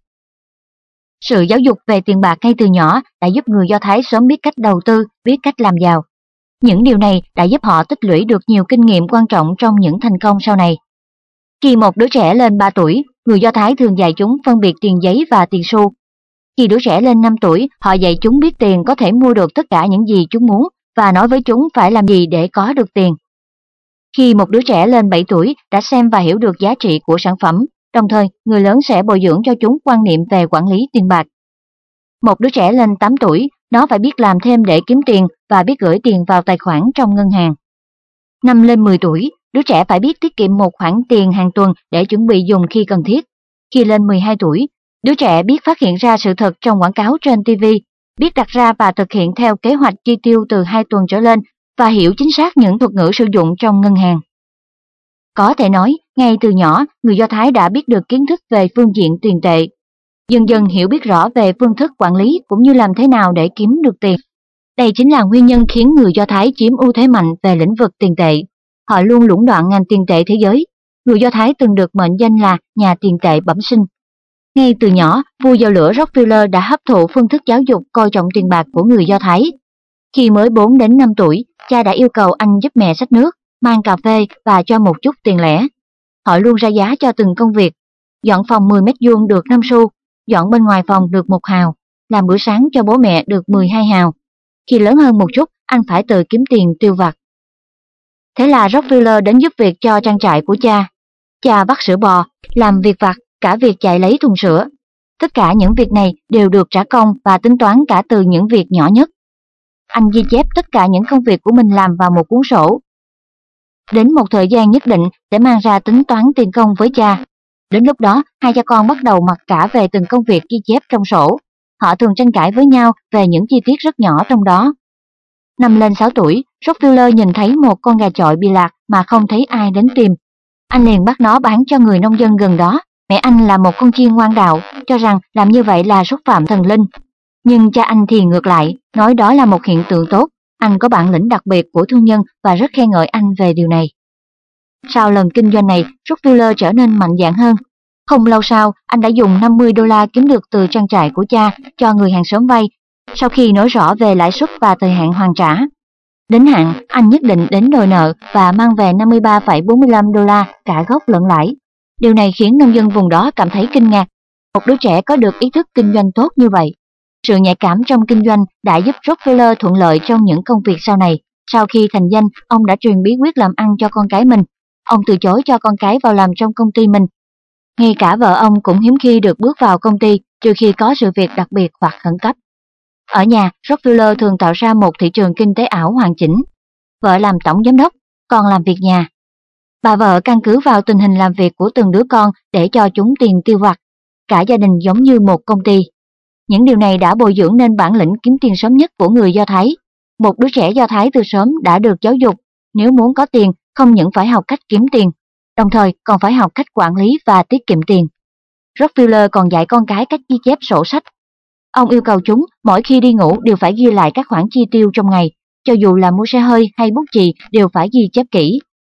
Sự giáo dục về tiền bạc ngay từ nhỏ đã giúp người Do Thái sớm biết cách đầu tư, biết cách làm giàu. Những điều này đã giúp họ tích lũy được nhiều kinh nghiệm quan trọng trong những thành công sau này. Khi một đứa trẻ lên ba tuổi, người Do Thái thường dạy chúng phân biệt tiền giấy và tiền xu. Khi đứa trẻ lên năm tuổi, họ dạy chúng biết tiền có thể mua được tất cả những gì chúng muốn và nói với chúng phải làm gì để có được tiền. Khi một đứa trẻ lên bảy tuổi, đã xem và hiểu được giá trị của sản phẩm, đồng thời người lớn sẽ bồi dưỡng cho chúng quan niệm về quản lý tiền bạc. Một đứa trẻ lên tám tuổi, nó phải biết làm thêm để kiếm tiền và biết gửi tiền vào tài khoản trong ngân hàng. Năm lên mười tuổi, đứa trẻ phải biết tiết kiệm một khoản tiền hàng tuần để chuẩn bị dùng khi cần thiết. Khi lên mười hai tuổi, đứa trẻ biết phát hiện ra sự thật trong quảng cáo trên ti vi, biết đặt ra và thực hiện theo kế hoạch chi tiêu từ hai tuần trở lên và hiểu chính xác những thuật ngữ sử dụng trong ngân hàng. Có thể nói, ngay từ nhỏ, người Do Thái đã biết được kiến thức về phương diện tiền tệ. Dần dần hiểu biết rõ về phương thức quản lý cũng như làm thế nào để kiếm được tiền. Đây chính là nguyên nhân khiến người Do Thái chiếm ưu thế mạnh về lĩnh vực tiền tệ. Họ luôn lũng đoạn ngành tiền tệ thế giới. Người Do Thái từng được mệnh danh là nhà tiền tệ bẩm sinh. Ngay từ nhỏ, vua dầu lửa Rockefeller đã hấp thụ phương thức giáo dục coi trọng tiền bạc của người Do Thái. Khi mới bốn đến năm tuổi, cha đã yêu cầu anh giúp mẹ xách nước, mang cà phê và cho một chút tiền lẻ. Họ luôn ra giá cho từng công việc. Dọn phòng mười mét vuông được năm xu, dọn bên ngoài phòng được một hào, làm bữa sáng cho bố mẹ được mười hai hào. Khi lớn hơn một chút, anh phải tự kiếm tiền tiêu vặt. Thế là Rockefeller đến giúp việc cho trang trại của cha. Cha bắt sữa bò, làm việc vặt, cả việc chạy lấy thùng sữa. Tất cả những việc này đều được trả công và tính toán cả từ những việc nhỏ nhất. Anh ghi chép tất cả những công việc của mình làm vào một cuốn sổ. Đến một thời gian nhất định để mang ra tính toán tiền công với cha. Đến lúc đó, hai cha con bắt đầu mặc cả về từng công việc ghi chép trong sổ. Họ thường tranh cãi với nhau về những chi tiết rất nhỏ trong đó. Năm lên sáu tuổi, Rockefeller nhìn thấy một con gà chọi bị lạc mà không thấy ai đến tìm. Anh liền bắt nó bán cho người nông dân gần đó. Mẹ anh là một con chiên ngoan đạo, cho rằng làm như vậy là xúc phạm thần linh. Nhưng cha anh thì ngược lại, nói đó là một hiện tượng tốt. Anh có bản lĩnh đặc biệt của thương nhân và rất khen ngợi anh về điều này. Sau lần kinh doanh này, Rockefeller trở nên mạnh dạn hơn. Không lâu sau, anh đã dùng năm mươi đô la kiếm được từ trang trại của cha cho người hàng xóm vay, sau khi nói rõ về lãi suất và thời hạn hoàn trả. Đến hạn, anh nhất định đến đòi nợ và mang về năm mươi ba phẩy bốn mươi lăm đô la cả gốc lẫn lãi. Điều này khiến nông dân vùng đó cảm thấy kinh ngạc. Một đứa trẻ có được ý thức kinh doanh tốt như vậy. Sự nhạy cảm trong kinh doanh đã giúp Rockefeller thuận lợi trong những công việc sau này. Sau khi thành danh, ông đã truyền bí quyết làm ăn cho con cái mình. Ông từ chối cho con cái vào làm trong công ty mình. Ngay cả vợ ông cũng hiếm khi được bước vào công ty trừ khi có sự việc đặc biệt hoặc khẩn cấp. Ở nhà, Rockefeller thường tạo ra một thị trường kinh tế ảo hoàn chỉnh. Vợ làm tổng giám đốc, con làm việc nhà. Bà vợ căn cứ vào tình hình làm việc của từng đứa con để cho chúng tiền tiêu vặt. Cả gia đình giống như một công ty. Những điều này đã bồi dưỡng nên bản lĩnh kiếm tiền sớm nhất của người Do Thái. Một đứa trẻ Do Thái từ sớm đã được giáo dục, nếu muốn có tiền, không những phải học cách kiếm tiền, đồng thời còn phải học cách quản lý và tiết kiệm tiền. Rockefeller còn dạy con cái cách ghi chép sổ sách. Ông yêu cầu chúng mỗi khi đi ngủ đều phải ghi lại các khoản chi tiêu trong ngày, cho dù là mua xe hơi hay bút chì đều phải ghi chép kỹ.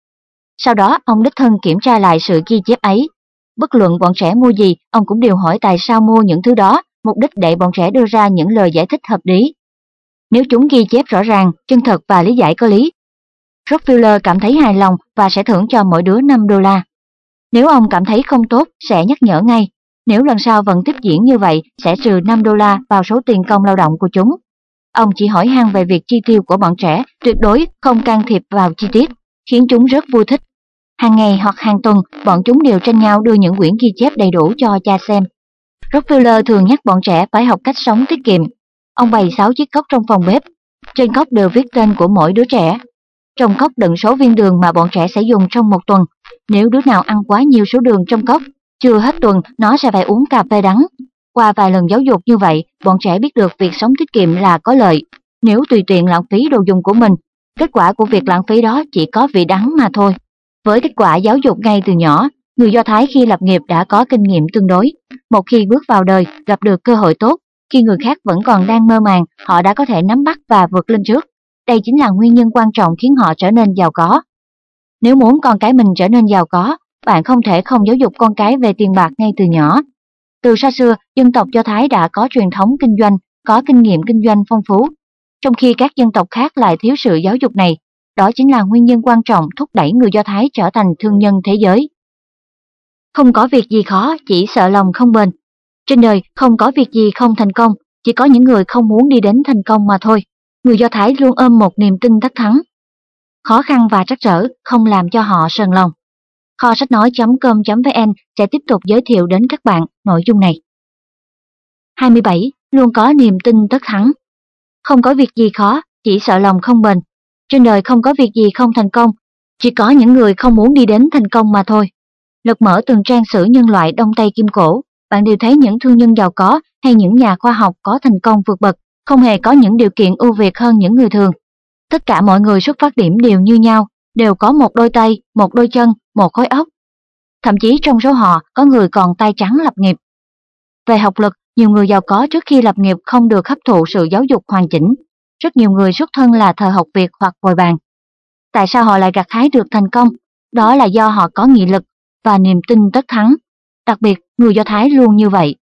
Sau đó ông đích thân kiểm tra lại sự ghi chép ấy. Bất luận bọn trẻ mua gì, ông cũng đều hỏi tại sao mua những thứ đó, mục đích để bọn trẻ đưa ra những lời giải thích hợp lý. Nếu chúng ghi chép rõ ràng, chân thật và lý giải có lý, Rockefeller cảm thấy hài lòng và sẽ thưởng cho mỗi đứa năm đô la. Nếu ông cảm thấy không tốt, sẽ nhắc nhở ngay. Nếu lần sau vẫn tiếp diễn như vậy, sẽ trừ năm đô la vào số tiền công lao động của chúng. Ông chỉ hỏi han về việc chi tiêu của bọn trẻ, tuyệt đối không can thiệp vào chi tiết, khiến chúng rất vui thích. Hàng ngày hoặc hàng tuần, bọn chúng đều tranh nhau đưa những quyển ghi chép đầy đủ cho cha xem. Rockefeller thường nhắc bọn trẻ phải học cách sống tiết kiệm. Ông bày sáu chiếc cốc trong phòng bếp. Trên cốc đều viết tên của mỗi đứa trẻ. Trong cốc đựng số viên đường mà bọn trẻ sẽ dùng trong một tuần. Nếu đứa nào ăn quá nhiều số đường trong cốc, chưa hết tuần nó sẽ phải uống cà phê đắng. Qua vài lần giáo dục như vậy, bọn trẻ biết được việc sống tiết kiệm là có lợi. Nếu tùy tiện lãng phí đồ dùng của mình, kết quả của việc lãng phí đó chỉ có vị đắng mà thôi. Với kết quả giáo dục ngay từ nhỏ, người Do Thái khi lập nghiệp đã có kinh nghiệm tương đối. Một khi bước vào đời, gặp được cơ hội tốt, khi người khác vẫn còn đang mơ màng, họ đã có thể nắm bắt và vượt lên trước. Đây chính là nguyên nhân quan trọng khiến họ trở nên giàu có. Nếu muốn con cái mình trở nên giàu có, bạn không thể không giáo dục con cái về tiền bạc ngay từ nhỏ. Từ xa xưa, dân tộc Do Thái đã có truyền thống kinh doanh, có kinh nghiệm kinh doanh phong phú, trong khi các dân tộc khác lại thiếu sự giáo dục này. Đó chính là nguyên nhân quan trọng thúc đẩy người Do Thái trở thành thương nhân thế giới. Không có việc gì khó, chỉ sợ lòng không bền. Trên đời không có việc gì không thành công, chỉ có những người không muốn đi đến thành công mà thôi. Người Do Thái luôn ôm một niềm tin tất thắng. Khó khăn và trắc trở không làm cho họ sờn lòng. Kho sách nói chấm com chấm vn sẽ tiếp tục giới thiệu đến các bạn nội dung này. hai mươi bảy. Luôn có niềm tin tất thắng. Không có việc gì khó, chỉ sợ lòng không bền. Trên đời không có việc gì không thành công, chỉ có những người không muốn đi đến thành công mà thôi. Lật mở từng trang sử nhân loại Đông Tây Kim Cổ, bạn đều thấy những thương nhân giàu có hay những nhà khoa học có thành công vượt bậc, không hề có những điều kiện ưu việt hơn những người thường. Tất cả mọi người xuất phát điểm đều như nhau, đều có một đôi tay, một đôi chân, một khối óc. Thậm chí trong số họ có người còn tay trắng lập nghiệp. Về học lực, nhiều người giàu có trước khi lập nghiệp không được hấp thụ sự giáo dục hoàn chỉnh. Rất nhiều người xuất thân là thợ học việc hoặc bồi bàn. Tại sao họ lại gặt hái được thành công? Đó là do họ có nghị lực và niềm tin tất thắng. Đặc biệt, người Do Thái luôn như vậy.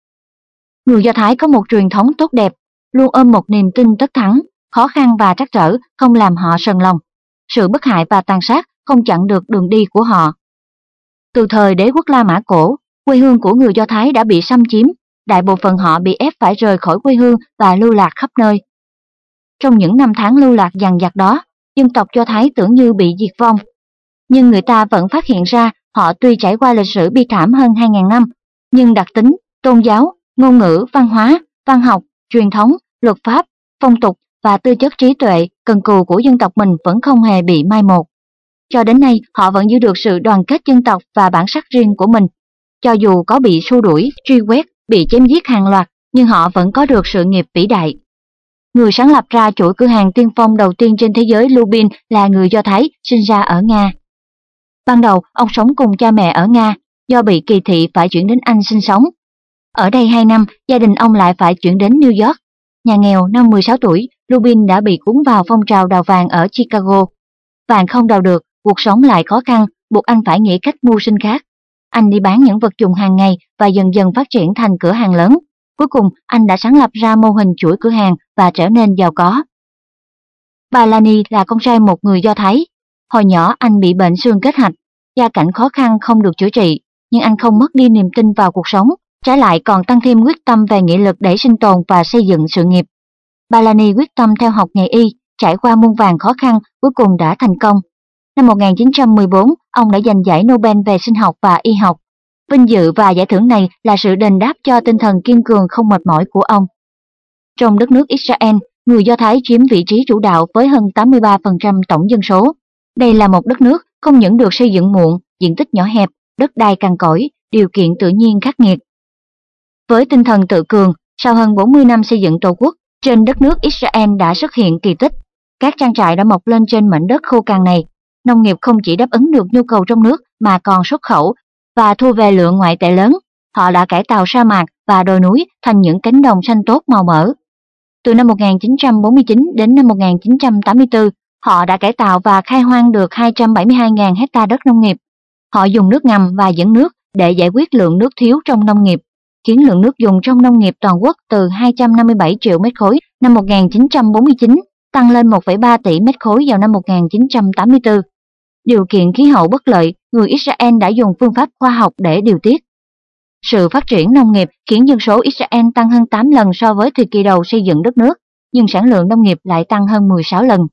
Người Do Thái có một truyền thống tốt đẹp, luôn ôm một niềm tin tất thắng, khó khăn và trắc trở không làm họ sờn lòng. Sự bất hại và tàn sát không chặn được đường đi của họ. Từ thời đế quốc La Mã cổ, quê hương của người Do Thái đã bị xâm chiếm, đại bộ phận họ bị ép phải rời khỏi quê hương và lưu lạc khắp nơi. Trong những năm tháng lưu lạc dằng dặc đó, dân tộc Do Thái tưởng như bị diệt vong. Nhưng người ta vẫn phát hiện ra họ tuy trải qua lịch sử bi thảm hơn hai nghìn năm, nhưng đặc tính, tôn giáo, ngôn ngữ, văn hóa, văn học, truyền thống, luật pháp, phong tục và tư chất trí tuệ, cần cù của dân tộc mình vẫn không hề bị mai một. Cho đến nay, họ vẫn giữ được sự đoàn kết dân tộc và bản sắc riêng của mình. Cho dù có bị xua đuổi, truy quét, bị chém giết hàng loạt, nhưng họ vẫn có được sự nghiệp vĩ đại. Người sáng lập ra chuỗi cửa hàng tiên phong đầu tiên trên thế giới Lubin là người Do Thái sinh ra ở Nga. Ban đầu, ông sống cùng cha mẹ ở Nga, do bị kỳ thị phải chuyển đến Anh sinh sống. Ở đây hai năm, gia đình ông lại phải chuyển đến New York. Nhà nghèo, năm mười sáu tuổi, Lubin đã bị cuốn vào phong trào đào vàng ở Chicago. Vàng không đào được, cuộc sống lại khó khăn, buộc anh phải nghĩ cách mưu sinh khác. Anh đi bán những vật dụng hàng ngày và dần dần phát triển thành cửa hàng lớn. Cuối cùng, anh đã sáng lập ra mô hình chuỗi cửa hàng và trở nên giàu có. Balani là con trai một người Do Thái. Hồi nhỏ anh bị bệnh xương kết hạch, gia cảnh khó khăn không được chữa trị, nhưng anh không mất đi niềm tin vào cuộc sống, trái lại còn tăng thêm quyết tâm về nghị lực để sinh tồn và xây dựng sự nghiệp. Balani quyết tâm theo học nghề y, trải qua muôn vàn khó khăn, cuối cùng đã thành công. Năm một nghìn chín trăm mười bốn, ông đã giành giải Nobel về sinh học và y học. Vinh dự và giải thưởng này là sự đền đáp cho tinh thần kiên cường không mệt mỏi của ông. Trong đất nước Israel, người Do Thái chiếm vị trí chủ đạo với hơn tám mươi ba phần trăm tổng dân số. Đây là một đất nước không những được xây dựng muộn, diện tích nhỏ hẹp, đất đai cằn cỗi, điều kiện tự nhiên khắc nghiệt. Với tinh thần tự cường, Sau hơn bốn mươi năm xây dựng Tổ quốc, trên đất nước Israel đã xuất hiện kỳ tích. Các trang trại đã mọc lên trên mảnh đất khô cằn này. Nông nghiệp không chỉ đáp ứng được nhu cầu trong nước mà còn xuất khẩu và thu về lượng ngoại tệ lớn. Họ đã cải tạo sa mạc và đồi núi thành những cánh đồng xanh tốt màu mỡ. Từ năm một nghìn chín trăm bốn mươi chín đến năm một nghìn chín trăm tám mươi tư, họ đã cải tạo và khai hoang được hai trăm bảy mươi hai nghìn hecta đất nông nghiệp. Họ dùng nước ngầm và dẫn nước để giải quyết lượng nước thiếu trong nông nghiệp, khiến lượng nước dùng trong nông nghiệp toàn quốc từ hai trăm năm mươi bảy triệu mét khối năm một nghìn chín trăm bốn mươi chín tăng lên một phẩy ba tỷ mét khối vào năm một nghìn chín trăm tám mươi tư. Điều kiện khí hậu bất lợi, người Israel đã dùng phương pháp khoa học để điều tiết. Sự phát triển nông nghiệp khiến dân số Israel tăng hơn tám lần so với thời kỳ đầu xây dựng đất nước, nhưng sản lượng nông nghiệp lại tăng hơn mười sáu lần.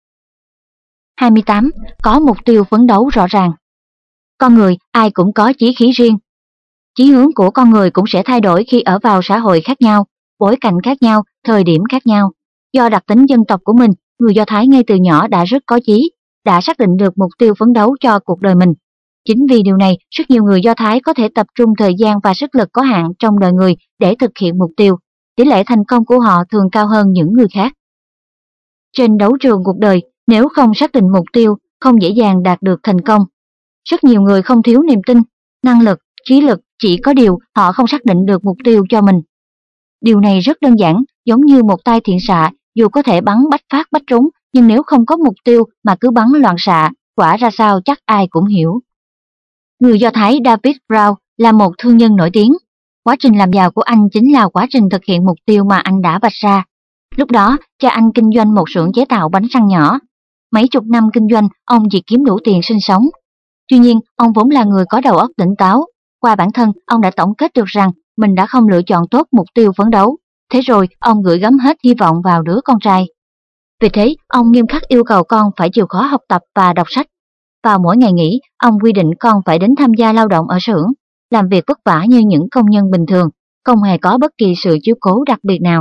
hai mươi tám. Có mục tiêu phấn đấu rõ ràng. Con người ai cũng có chí khí riêng. Chí hướng của con người cũng sẽ thay đổi khi ở vào xã hội khác nhau, bối cảnh khác nhau, thời điểm khác nhau. Do đặc tính dân tộc của mình, người Do Thái ngay từ nhỏ đã rất có chí, đã xác định được mục tiêu phấn đấu cho cuộc đời mình. Chính vì điều này, rất nhiều người Do Thái có thể tập trung thời gian và sức lực có hạn trong đời người để thực hiện mục tiêu. Tỷ lệ thành công của họ thường cao hơn những người khác. Trên đấu trường cuộc đời, nếu không xác định mục tiêu, không dễ dàng đạt được thành công. Rất nhiều người không thiếu niềm tin, năng lực, trí lực, chỉ có điều họ không xác định được mục tiêu cho mình. Điều này rất đơn giản, giống như một tay thiện xạ, dù có thể bắn bách phát bách trúng, nhưng nếu không có mục tiêu mà cứ bắn loạn xạ, quả ra sao chắc ai cũng hiểu. Người Do Thái David Brown là một thương nhân nổi tiếng. Quá trình làm giàu của anh chính là quá trình thực hiện mục tiêu mà anh đã vạch ra. Lúc đó, cha anh kinh doanh một xưởng chế tạo bánh răng nhỏ. Mấy chục năm kinh doanh, ông chỉ kiếm đủ tiền sinh sống. Tuy nhiên, ông vốn là người có đầu óc tỉnh táo. Qua bản thân, ông đã tổng kết được rằng mình đã không lựa chọn tốt mục tiêu phấn đấu. Thế rồi, ông gửi gắm hết hy vọng vào đứa con trai. Vì thế, ông nghiêm khắc yêu cầu con phải chịu khó học tập và đọc sách. Vào mỗi ngày nghỉ, ông quy định con phải đến tham gia lao động ở xưởng, làm việc vất vả như những công nhân bình thường, không hề có bất kỳ sự chiếu cố đặc biệt nào.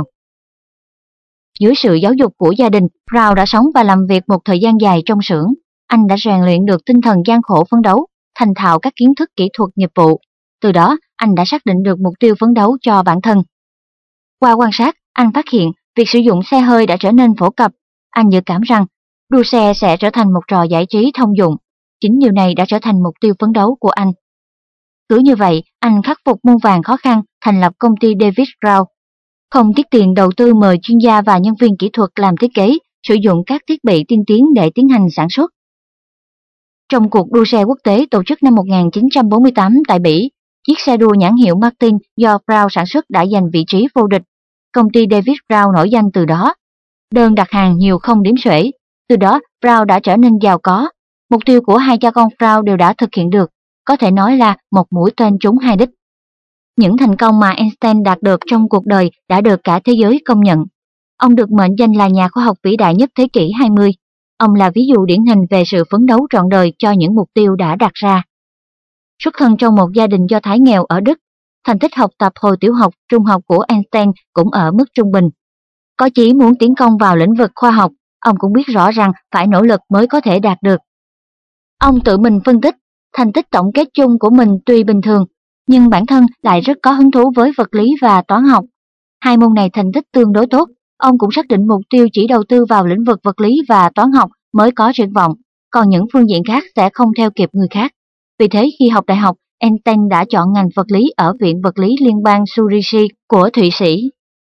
Dưới sự giáo dục của gia đình, Brown đã sống và làm việc một thời gian dài trong xưởng. Anh đã rèn luyện được tinh thần gian khổ phấn đấu, thành thạo các kiến thức kỹ thuật nghiệp vụ. Từ đó, anh đã xác định được mục tiêu phấn đấu cho bản thân. Qua quan sát, anh phát hiện việc sử dụng xe hơi đã trở nên phổ cập. Anh dự cảm rằng đua xe sẽ trở thành một trò giải trí thông dụng. Chính điều này đã trở thành mục tiêu phấn đấu của anh. Cứ như vậy, anh khắc phục muôn vàn khó khăn, thành lập công ty David Brown. Không tiết tiền đầu tư mời chuyên gia và nhân viên kỹ thuật làm thiết kế, sử dụng các thiết bị tiên tiến để tiến hành sản xuất. Trong cuộc đua xe quốc tế tổ chức năm một nghìn chín trăm bốn mươi tám tại Bỉ, chiếc xe đua nhãn hiệu Martin do Brown sản xuất đã giành vị trí vô địch. Công ty David Brown nổi danh từ đó. Đơn đặt hàng nhiều không đếm xuể. Từ đó, Brown đã trở nên giàu có. Mục tiêu của hai cha con Brown đều đã thực hiện được, có thể nói là một mũi tên trúng hai đích. Những thành công mà Einstein đạt được trong cuộc đời đã được cả thế giới công nhận. Ông được mệnh danh là nhà khoa học vĩ đại nhất thế kỷ hai mươi. Ông là ví dụ điển hình về sự phấn đấu trọn đời cho những mục tiêu đã đặt ra. Xuất thân trong một gia đình Do Thái nghèo ở Đức, thành tích học tập hồi tiểu học, trung học của Einstein cũng ở mức trung bình. Có chí muốn tiến công vào lĩnh vực khoa học, ông cũng biết rõ rằng phải nỗ lực mới có thể đạt được. Ông tự mình phân tích, thành tích tổng kết chung của mình tuy bình thường, nhưng bản thân lại rất có hứng thú với vật lý và toán học. Hai môn này thành tích tương đối tốt, ông cũng xác định mục tiêu chỉ đầu tư vào lĩnh vực vật lý và toán học mới có triển vọng, còn những phương diện khác sẽ không theo kịp người khác. Vì thế khi học đại học, Einstein đã chọn ngành vật lý ở Viện Vật lý Liên bang Zurich của Thụy Sĩ.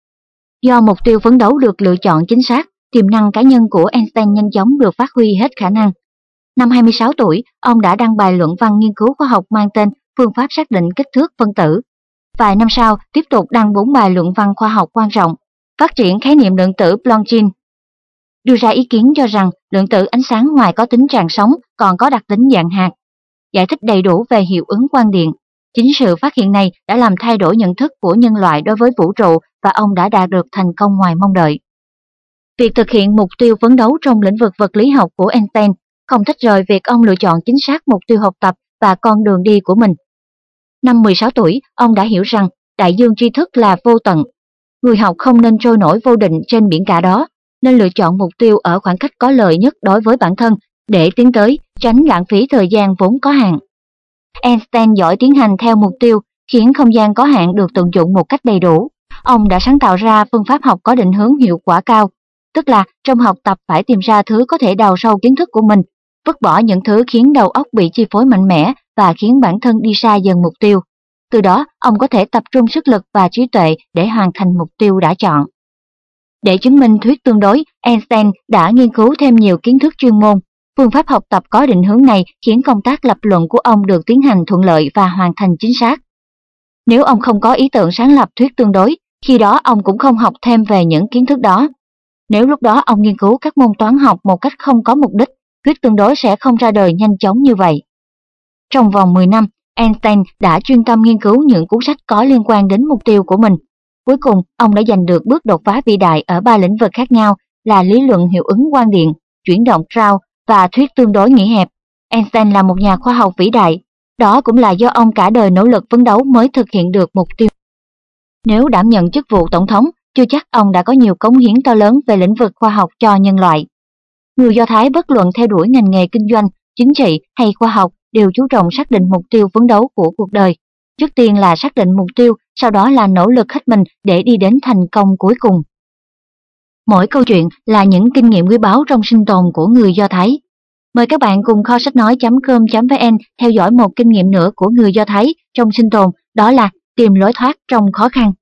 Do mục tiêu phấn đấu được lựa chọn chính xác, tiềm năng cá nhân của Einstein nhanh chóng được phát huy hết khả năng. Năm hai mươi sáu tuổi, ông đã đăng bài luận văn nghiên cứu khoa học mang tên Phương pháp xác định kích thước phân tử. Vài năm sau, tiếp tục đăng bốn bài luận văn khoa học quan trọng, phát triển khái niệm lượng tử Planck, đưa ra ý kiến cho rằng lượng tử ánh sáng ngoài có tính tràn sóng còn có đặc tính dạng hạt, giải thích đầy đủ về hiệu ứng quang điện. Chính sự phát hiện này đã làm thay đổi nhận thức của nhân loại đối với vũ trụ và ông đã đạt được thành công ngoài mong đợi. Việc thực hiện mục tiêu phấn đấu trong lĩnh vực vật lý học của Einstein không tách rời việc ông lựa chọn chính xác mục tiêu học tập và con đường đi của mình. Năm mười sáu tuổi, ông đã hiểu rằng đại dương tri thức là vô tận. Người học không nên trôi nổi vô định trên biển cả đó, nên lựa chọn mục tiêu ở khoảng cách có lợi nhất đối với bản thân để tiến tới, tránh lãng phí thời gian vốn có hạn. Einstein giỏi tiến hành theo mục tiêu, khiến không gian có hạn được tận dụng một cách đầy đủ. Ông đã sáng tạo ra phương pháp học có định hướng hiệu quả cao, tức là trong học tập phải tìm ra thứ có thể đào sâu kiến thức của mình, vứt bỏ những thứ khiến đầu óc bị chi phối mạnh mẽ và khiến bản thân đi xa dần mục tiêu. Từ đó, ông có thể tập trung sức lực và trí tuệ để hoàn thành mục tiêu đã chọn. Để chứng minh thuyết tương đối, Einstein đã nghiên cứu thêm nhiều kiến thức chuyên môn. Phương pháp học tập có định hướng này khiến công tác lập luận của ông được tiến hành thuận lợi và hoàn thành chính xác. Nếu ông không có ý tưởng sáng lập thuyết tương đối, khi đó ông cũng không học thêm về những kiến thức đó. Nếu lúc đó ông nghiên cứu các môn toán học một cách không có mục đích, thuyết tương đối sẽ không ra đời nhanh chóng như vậy. Trong vòng mười năm, Einstein đã chuyên tâm nghiên cứu những cuốn sách có liên quan đến mục tiêu của mình. Cuối cùng, ông đã giành được bước đột phá vĩ đại ở ba lĩnh vực khác nhau là lý luận hiệu ứng quang điện, chuyển động Raoult và thuyết tương đối nghĩa hẹp. Einstein là một nhà khoa học vĩ đại, đó cũng là do ông cả đời nỗ lực phấn đấu mới thực hiện được mục tiêu. Nếu đảm nhận chức vụ tổng thống, chưa chắc ông đã có nhiều cống hiến to lớn về lĩnh vực khoa học cho nhân loại. Người Do Thái bất luận theo đuổi ngành nghề kinh doanh, chính trị hay khoa học đều chú trọng xác định mục tiêu phấn đấu của cuộc đời. Trước tiên là xác định mục tiêu, sau đó là nỗ lực hết mình để đi đến thành công cuối cùng. Mỗi câu chuyện là những kinh nghiệm quý báu trong sinh tồn của người Do Thái. Mời các bạn cùng kho sách nói chấm com chấm vn theo dõi một kinh nghiệm nữa của người Do Thái trong sinh tồn, đó là tìm lối thoát trong khó khăn.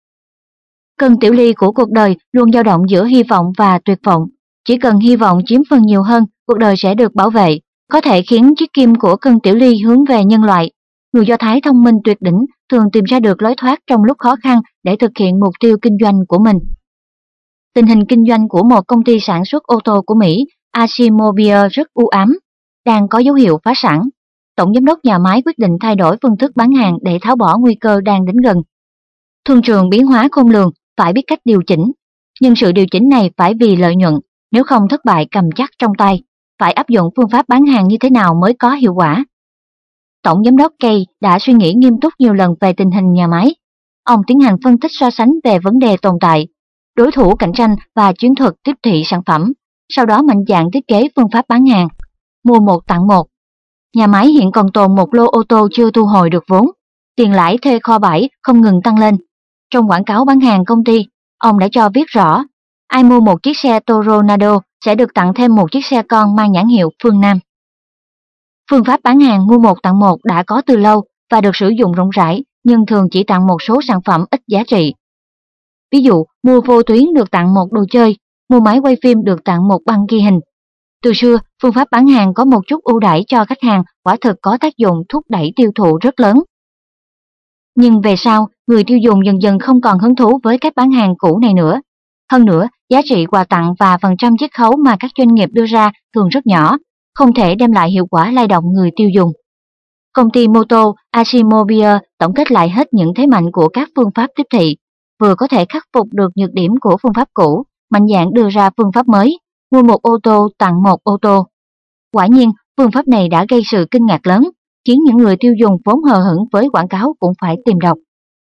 Cân tiểu ly của cuộc đời luôn dao động giữa hy vọng và tuyệt vọng. Chỉ cần hy vọng chiếm phần nhiều hơn, cuộc đời sẽ được bảo vệ, có thể khiến chiếc kim của cân tiểu ly hướng về nhân loại. Người Do Thái thông minh tuyệt đỉnh thường tìm ra được lối thoát trong lúc khó khăn để thực hiện mục tiêu kinh doanh của mình. Tình hình kinh doanh của một công ty sản xuất ô tô của Mỹ, Automobile, rất u ám, đang có dấu hiệu phá sản. Tổng giám đốc nhà máy quyết định thay đổi phương thức bán hàng để tháo bỏ nguy cơ đang đến gần. Thương trường biến hóa khôn lường, phải biết cách điều chỉnh. Nhưng sự điều chỉnh này phải vì lợi nhuận, nếu không thất bại cầm chắc trong tay. Phải áp dụng phương pháp bán hàng như thế nào mới có hiệu quả. Tổng giám đốc Kay đã suy nghĩ nghiêm túc nhiều lần về tình hình nhà máy. Ông tiến hành phân tích so sánh về vấn đề tồn tại, đối thủ cạnh tranh và chiến thuật tiếp thị sản phẩm, sau đó mạnh dạn thiết kế phương pháp bán hàng, mua một tặng một. Nhà máy hiện còn tồn một lô ô tô chưa thu hồi được vốn, tiền lãi thuê kho bãi không ngừng tăng lên. Trong quảng cáo bán hàng công ty, ông đã cho viết rõ, ai mua một chiếc xe Toronado sẽ được tặng thêm một chiếc xe con mang nhãn hiệu Phương Nam. Phương pháp bán hàng mua một tặng một đã có từ lâu và được sử dụng rộng rãi, nhưng thường chỉ tặng một số sản phẩm ít giá trị. Ví dụ, mua vô tuyến được tặng một đồ chơi, mua máy quay phim được tặng một băng ghi hình. Từ xưa, phương pháp bán hàng có một chút ưu đãi cho khách hàng quả thực có tác dụng thúc đẩy tiêu thụ rất lớn. Nhưng về sau, người tiêu dùng dần dần không còn hứng thú với cách bán hàng cũ này nữa. Hơn nữa, giá trị quà tặng và phần trăm chiết khấu mà các doanh nghiệp đưa ra thường rất nhỏ, không thể đem lại hiệu quả lay động người tiêu dùng. Công ty mô tô Automobile tổng kết lại hết những thế mạnh của các phương pháp tiếp thị, vừa có thể khắc phục được nhược điểm của phương pháp cũ, mạnh dạn đưa ra phương pháp mới, mua một ô tô tặng một ô tô. Quả nhiên, phương pháp này đã gây sự kinh ngạc lớn, khiến những người tiêu dùng vốn hờ hững với quảng cáo cũng phải tìm đọc.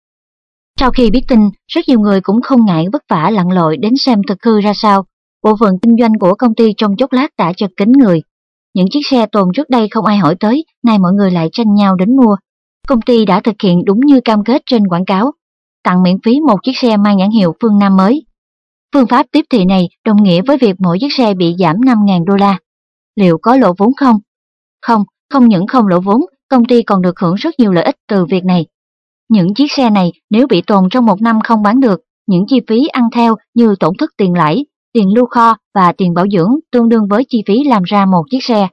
Sau khi biết tin, rất nhiều người cũng không ngại vất vả lặn lội đến xem thực hư ra sao. Bộ phận kinh doanh của công ty trong chốc lát đã chật kín người. Những chiếc xe tồn trước đây không ai hỏi tới, nay mọi người lại tranh nhau đến mua. Công ty đã thực hiện đúng như cam kết trên quảng cáo, tặng miễn phí một chiếc xe mang nhãn hiệu Phương Nam mới. Phương pháp tiếp thị này đồng nghĩa với việc mỗi chiếc xe bị giảm năm nghìn đô la. Liệu có lỗ vốn không? Không, không những không lỗ vốn, công ty còn được hưởng rất nhiều lợi ích từ việc này. Những chiếc xe này nếu bị tồn trong một năm không bán được, những chi phí ăn theo như tổn thất tiền lãi, tiền lưu kho và tiền bảo dưỡng tương đương với chi phí làm ra một chiếc xe.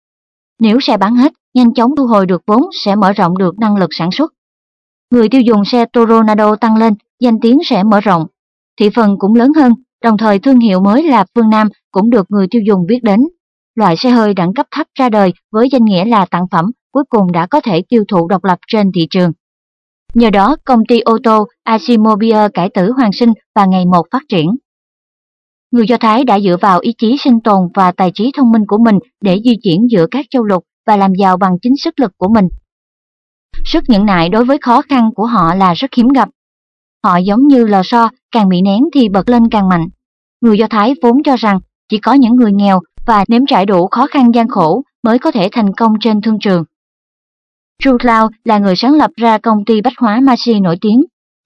Nếu xe bán hết, nhanh chóng thu hồi được vốn sẽ mở rộng được năng lực sản xuất. Người tiêu dùng xe Toronado tăng lên, danh tiếng sẽ mở rộng, thị phần cũng lớn hơn, đồng thời thương hiệu mới là Phương Nam cũng được người tiêu dùng biết đến. Loại xe hơi đẳng cấp thấp ra đời với danh nghĩa là tặng phẩm cuối cùng đã có thể tiêu thụ độc lập trên thị trường. Nhờ đó, công ty ô tô Automobile cải tử hoàn sinh và ngày một phát triển. Người Do Thái đã dựa vào ý chí sinh tồn và tài trí thông minh của mình để di chuyển giữa các châu lục và làm giàu bằng chính sức lực của mình. Sức nhẫn nại đối với khó khăn của họ là rất hiếm gặp. Họ giống như lò xo, càng bị nén thì bật lên càng mạnh. Người Do Thái vốn cho rằng chỉ có những người nghèo và nếm trải đủ khó khăn gian khổ mới có thể thành công trên thương trường. Jude Law là người sáng lập ra công ty bách hóa Macy nổi tiếng.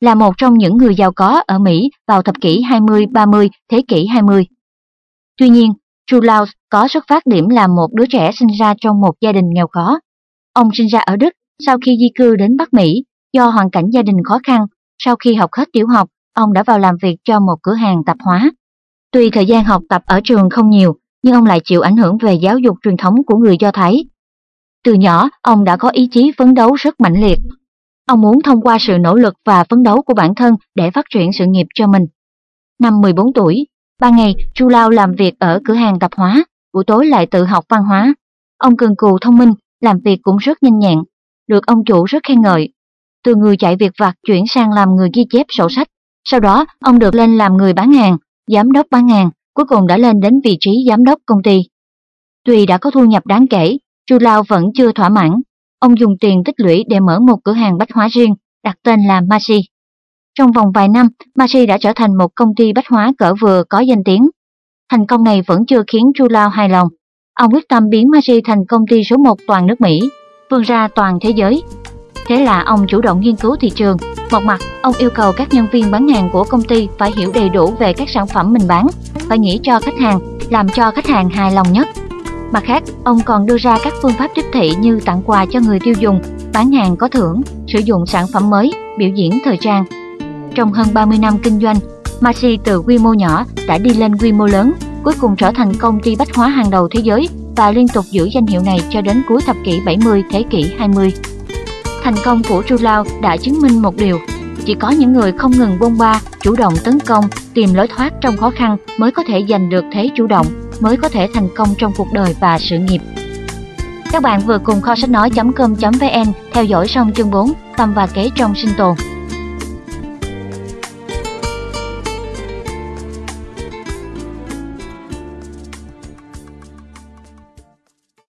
là một trong những người giàu có ở Mỹ vào thập kỷ hai mươi ba mươi thế kỷ hai mươi. Tuy nhiên, True Laws có xuất phát điểm là một đứa trẻ sinh ra trong một gia đình nghèo khó. Ông sinh ra ở Đức, sau khi di cư đến Bắc Mỹ, do hoàn cảnh gia đình khó khăn, sau khi học hết tiểu học, ông đã vào làm việc cho một cửa hàng tạp hóa. Tuy thời gian học tập ở trường không nhiều, nhưng ông lại chịu ảnh hưởng về giáo dục truyền thống của người Do Thái. Từ nhỏ, ông đã có ý chí phấn đấu rất mãnh liệt. Ông muốn thông qua sự nỗ lực và phấn đấu của bản thân để phát triển sự nghiệp cho mình. Năm mười bốn tuổi, ban ngày True Laws làm việc ở cửa hàng tạp hóa, buổi tối lại tự học văn hóa. Ông cần cù thông minh, làm việc cũng rất nhanh nhẹn, được ông chủ rất khen ngợi. Từ người chạy việc vặt chuyển sang làm người ghi chép sổ sách, sau đó ông được lên làm người bán hàng, giám đốc bán hàng, cuối cùng đã lên đến vị trí giám đốc công ty. Tuy đã có thu nhập đáng kể, True Laws vẫn chưa thỏa mãn. Ông dùng tiền tích lũy để mở một cửa hàng bách hóa riêng, đặt tên là Macy. Trong vòng vài năm, Macy đã trở thành một công ty bách hóa cỡ vừa có danh tiếng. Thành công này vẫn chưa khiến True Laws hài lòng. Ông quyết tâm biến Macy thành công ty số một toàn nước Mỹ, vươn ra toàn thế giới. Thế là ông chủ động nghiên cứu thị trường. Một mặt, ông yêu cầu các nhân viên bán hàng của công ty phải hiểu đầy đủ về các sản phẩm mình bán, phải nghĩ cho khách hàng, làm cho khách hàng hài lòng nhất. Mặt khác, ông còn đưa ra các phương pháp tiếp thị như tặng quà cho người tiêu dùng, bán hàng có thưởng, sử dụng sản phẩm mới, biểu diễn thời trang. Trong hơn ba mươi năm kinh doanh, Macy từ quy mô nhỏ đã đi lên quy mô lớn, cuối cùng trở thành công ty bách hóa hàng đầu thế giới và liên tục giữ danh hiệu này cho đến cuối thập kỷ bảy mươi thế kỷ hai mươi. Thành công của True Laws đã chứng minh một điều, chỉ có những người không ngừng bôn ba, chủ động tấn công, tìm lối thoát trong khó khăn mới có thể giành được thế chủ động, mới có thể thành công trong cuộc đời và sự nghiệp. Các bạn vừa cùng kho sách nói chấm com chấm vn theo dõi xong chương bốn, tâm và kế trong sinh tồn.